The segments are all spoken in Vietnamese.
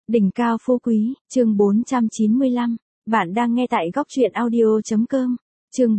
Đỉnh cao phú quý, chương 495. Bạn đang nghe tại góc truyện audio.com. Chương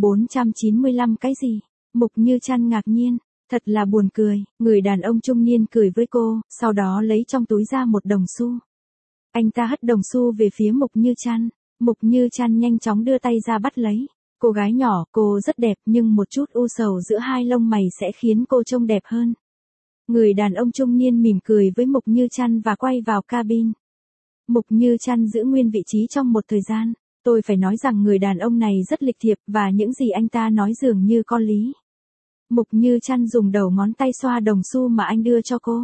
495 cái gì? Mục Như Trăn ngạc nhiên, thật là buồn cười, người đàn ông trung niên cười với cô, sau đó lấy trong túi ra một đồng xu. Anh ta hất đồng xu về phía Mục Như Trăn, Mục Như Trăn nhanh chóng đưa tay ra bắt lấy. Cô gái nhỏ, cô rất đẹp nhưng một chút u sầu giữa hai lông mày sẽ khiến cô trông đẹp hơn. Người đàn ông trung niên mỉm cười với Mục Như Trăn và quay vào cabin. Mục Như Trăn giữ nguyên vị trí trong một thời gian. Tôi phải nói rằng người đàn ông này rất lịch thiệp và những gì anh ta nói dường như có lý. Mục Như Trăn dùng đầu ngón tay xoa đồng xu mà anh đưa cho cô.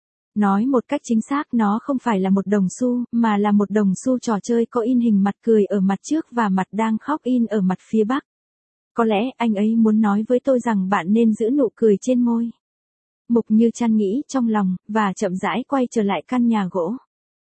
Nói một cách chính xác nó không phải là một đồng xu, mà là một đồng xu trò chơi có in hình mặt cười ở mặt trước và mặt đang khóc in ở mặt phía bắc. Có lẽ anh ấy muốn nói với tôi rằng bạn nên giữ nụ cười trên môi. Mục Như Trăn nghĩ trong lòng, và chậm rãi quay trở lại căn nhà gỗ.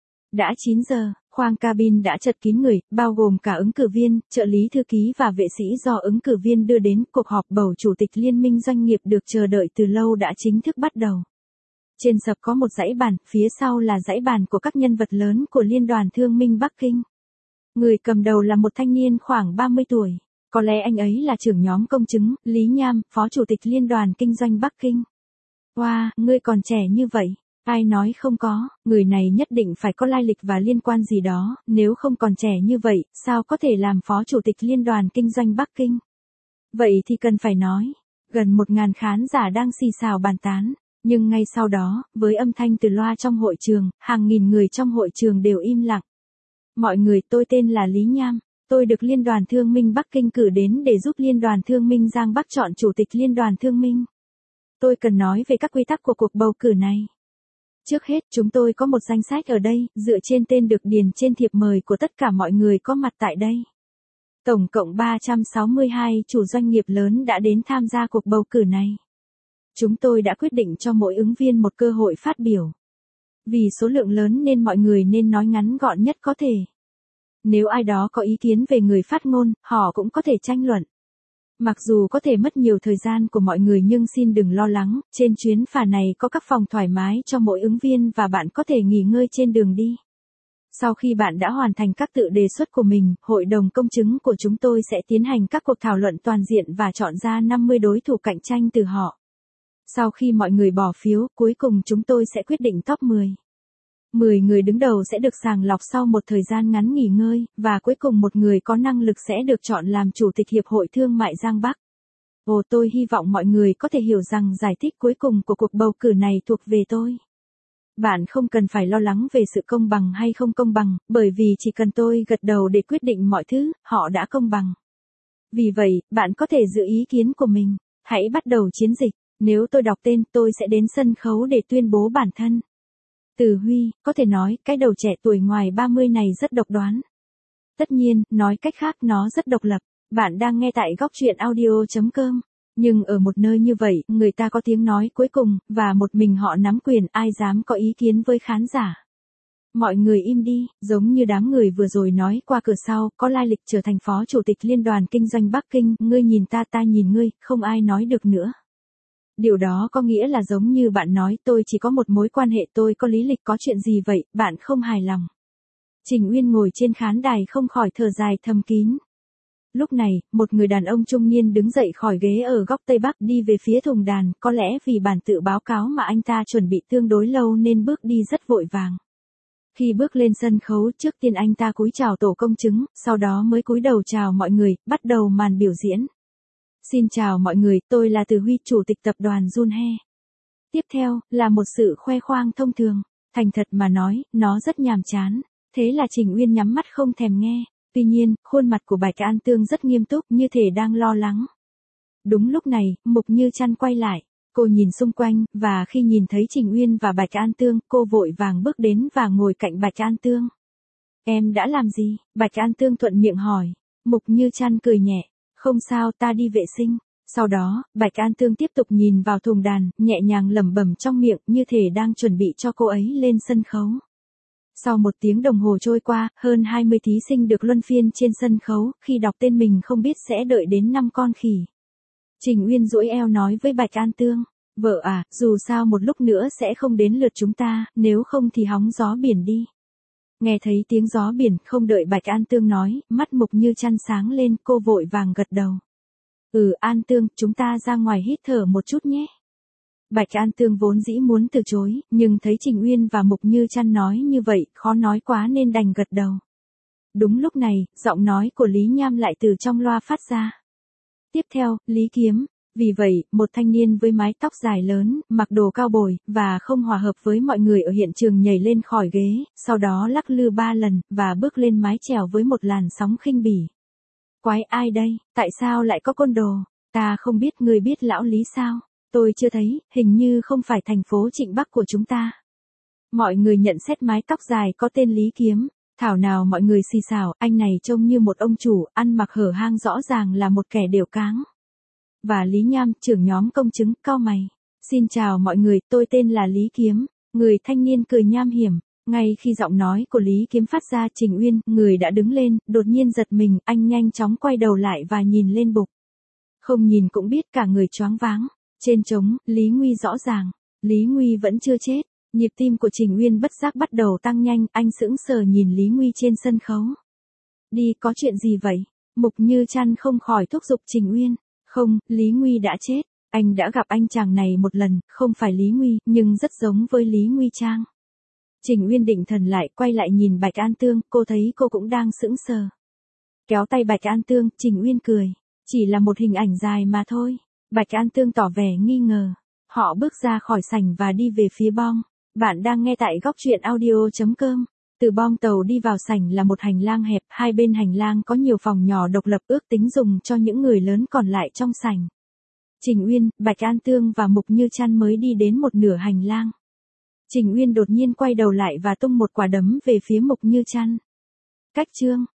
Đã 9 giờ, khoang cabin đã chật kín người, bao gồm cả ứng cử viên, trợ lý thư ký và vệ sĩ do ứng cử viên đưa đến. Cuộc họp bầu chủ tịch Liên minh Doanh nghiệp được chờ đợi từ lâu đã chính thức bắt đầu. Trên sập có một dãy bàn, phía sau là dãy bàn của các nhân vật lớn của Liên đoàn Thương minh Bắc Kinh. Người cầm đầu là một thanh niên khoảng 30 tuổi. Có lẽ anh ấy là trưởng nhóm công chứng, Lý Nham, phó chủ tịch Liên đoàn Kinh doanh Bắc Kinh. Wow, ngươi còn trẻ như vậy. Ai nói không có, người này nhất định phải có lai lịch và liên quan gì đó, nếu không còn trẻ như vậy, sao có thể làm phó chủ tịch Liên đoàn Kinh doanh Bắc Kinh? Vậy thì cần phải nói, gần 1.000 khán giả đang xì xào bàn tán, nhưng ngay sau đó, với âm thanh từ loa trong hội trường, hàng nghìn người trong hội trường đều im lặng. Mọi người, tôi tên là Lý Nham, tôi được Liên đoàn Thương minh Bắc Kinh cử đến để giúp Liên đoàn Thương minh Giang Bắc chọn chủ tịch Liên đoàn Thương minh. Tôi cần nói về các quy tắc của cuộc bầu cử này. Trước hết, chúng tôi có một danh sách ở đây, dựa trên tên được điền trên thiệp mời của tất cả mọi người có mặt tại đây. Tổng cộng 362 chủ doanh nghiệp lớn đã đến tham gia cuộc bầu cử này. Chúng tôi đã quyết định cho mỗi ứng viên một cơ hội phát biểu. Vì số lượng lớn nên mọi người nên nói ngắn gọn nhất có thể. Nếu ai đó có ý kiến về người phát ngôn, họ cũng có thể tranh luận. Mặc dù có thể mất nhiều thời gian của mọi người nhưng xin đừng lo lắng, trên chuyến phà này có các phòng thoải mái cho mỗi ứng viên và bạn có thể nghỉ ngơi trên đường đi. Sau khi bạn đã hoàn thành các tự đề xuất của mình, hội đồng công chứng của chúng tôi sẽ tiến hành các cuộc thảo luận toàn diện và chọn ra 50 đối thủ cạnh tranh từ họ. Sau khi mọi người bỏ phiếu, cuối cùng chúng tôi sẽ quyết định top 10. 10 người đứng đầu sẽ được sàng lọc sau một thời gian ngắn nghỉ ngơi, và cuối cùng một người có năng lực sẽ được chọn làm chủ tịch Hiệp hội Thương mại Giang Bắc. Tôi hy vọng mọi người có thể hiểu rằng giải thích cuối cùng của cuộc bầu cử này thuộc về tôi. Bạn không cần phải lo lắng về sự công bằng hay không công bằng, bởi vì chỉ cần tôi gật đầu để quyết định mọi thứ, họ đã công bằng. Vì vậy, bạn có thể giữ ý kiến của mình. Hãy bắt đầu chiến dịch. Nếu tôi đọc tên, tôi sẽ đến sân khấu để tuyên bố bản thân. Từ Huy, có thể nói, cái đầu trẻ tuổi ngoài 30 này rất độc đoán. Tất nhiên, nói cách khác nó rất độc lập. Bạn đang nghe tại góc truyện audio.com. Nhưng ở một nơi như vậy, người ta có tiếng nói cuối cùng, và một mình họ nắm quyền, ai dám có ý kiến với khán giả. Mọi người im đi, giống như đám người vừa rồi nói qua cửa sau, có lai lịch trở thành phó chủ tịch Liên đoàn Kinh doanh Bắc Kinh, ngươi nhìn ta nhìn ngươi, không ai nói được nữa. Điều đó có nghĩa là giống như bạn nói, tôi chỉ có một mối quan hệ, tôi có lý lịch, có chuyện gì vậy, bạn không hài lòng. Trình Uyên ngồi trên khán đài không khỏi thở dài thầm kín. Lúc này, một người đàn ông trung niên đứng dậy khỏi ghế ở góc Tây Bắc đi về phía thùng đàn, có lẽ vì bản tự báo cáo mà anh ta chuẩn bị tương đối lâu nên bước đi rất vội vàng. Khi bước lên sân khấu, trước tiên anh ta cúi chào tổ công chứng, sau đó mới cúi đầu chào mọi người, bắt đầu màn biểu diễn. Xin chào mọi người, tôi là Từ Huy, chủ tịch tập đoàn Junhe. Tiếp theo, là một sự khoe khoang thông thường. Thành thật mà nói, nó rất nhàm chán. Thế là Trình Uyên nhắm mắt không thèm nghe. Tuy nhiên, khuôn mặt của Bạch An Tương rất nghiêm túc, như thể đang lo lắng. Đúng lúc này, Mục Như Trăn quay lại. Cô nhìn xung quanh, và khi nhìn thấy Trình Uyên và Bạch An Tương, cô vội vàng bước đến và ngồi cạnh Bạch An Tương. Em đã làm gì? Bạch An Tương thuận miệng hỏi. Mục Như Trăn cười nhẹ. Không sao, ta đi vệ sinh. Sau đó, Bạch An Tương tiếp tục nhìn vào thùng đàn, nhẹ nhàng lẩm bẩm trong miệng, như thể đang chuẩn bị cho cô ấy lên sân khấu. Sau 1 tiếng đồng hồ trôi qua, hơn 20 thí sinh được luân phiên trên sân khấu, khi đọc tên mình không biết sẽ đợi đến 5 con khỉ. Trình Uyên duỗi eo nói với Bạch An Tương, vợ à, dù sao một lúc nữa sẽ không đến lượt chúng ta, nếu không thì hóng gió biển đi. Nghe thấy tiếng gió biển, không đợi Bạch An Tương nói, mắt Mục Như Chăn sáng lên, cô vội vàng gật đầu. An Tương, chúng ta ra ngoài hít thở một chút nhé. Bạch An Tương vốn dĩ muốn từ chối, nhưng thấy Trình Uyên và Mục Như Chăn nói như vậy, khó nói quá nên đành gật đầu. Đúng lúc này, giọng nói của Lý Nham lại từ trong loa phát ra. Tiếp theo, Lý Kiếm. Vì vậy, một thanh niên với mái tóc dài lớn, mặc đồ cao bồi, và không hòa hợp với mọi người ở hiện trường nhảy lên khỏi ghế, sau đó lắc lư 3 lần, và bước lên mái chèo với một làn sóng khinh bỉ. Quái ai đây, tại sao lại có côn đồ? Ta không biết, người biết lão Lý sao? Tôi chưa thấy, hình như không phải thành phố Trịnh Bắc của chúng ta. Mọi người nhận xét mái tóc dài có tên Lý Kiếm. Thảo nào mọi người xì xào, anh này trông như một ông chủ, ăn mặc hở hang rõ ràng là một kẻ đều cáng. Và Lý Nham, trưởng nhóm công chứng, cau mày. Xin chào mọi người, tôi tên là Lý Kiếm. Người thanh niên cười nham hiểm. Ngay khi giọng nói của Lý Kiếm phát ra, Trình Uyên, người đã đứng lên, đột nhiên giật mình, anh nhanh chóng quay đầu lại và nhìn lên bục. Không nhìn cũng biết cả người choáng váng. Trên trống, Lý Nguy rõ ràng. Lý Nguy vẫn chưa chết. Nhịp tim của Trình Uyên bất giác bắt đầu tăng nhanh, anh sững sờ nhìn Lý Nguy trên sân khấu. Đi, có chuyện gì vậy? Mục Như Chăn không khỏi thúc giục Trình Uyên. Không, Lý Nguy đã chết. Anh đã gặp anh chàng này một lần, không phải Lý Nguy, nhưng rất giống với Lý Nguy Trang. Trình Uyên định thần lại, quay lại nhìn Bạch An Tương, cô thấy cô cũng đang sững sờ. Kéo tay Bạch An Tương, Trình Uyên cười. Chỉ là một hình ảnh dài mà thôi. Bạch An Tương tỏ vẻ nghi ngờ. Họ bước ra khỏi sảnh và đi về phía bong. Bạn đang nghe tại góc truyện audio.com. Từ bong tàu đi vào sảnh là một hành lang hẹp, hai bên hành lang có nhiều phòng nhỏ độc lập ước tính dùng cho những người lớn còn lại trong sảnh. Trình Uyên, Bạch An Tương và Mục Như Chăn mới đi đến một nửa hành lang. Trình Uyên đột nhiên quay đầu lại và tung một quả đấm về phía Mục Như Chăn. Cách chương.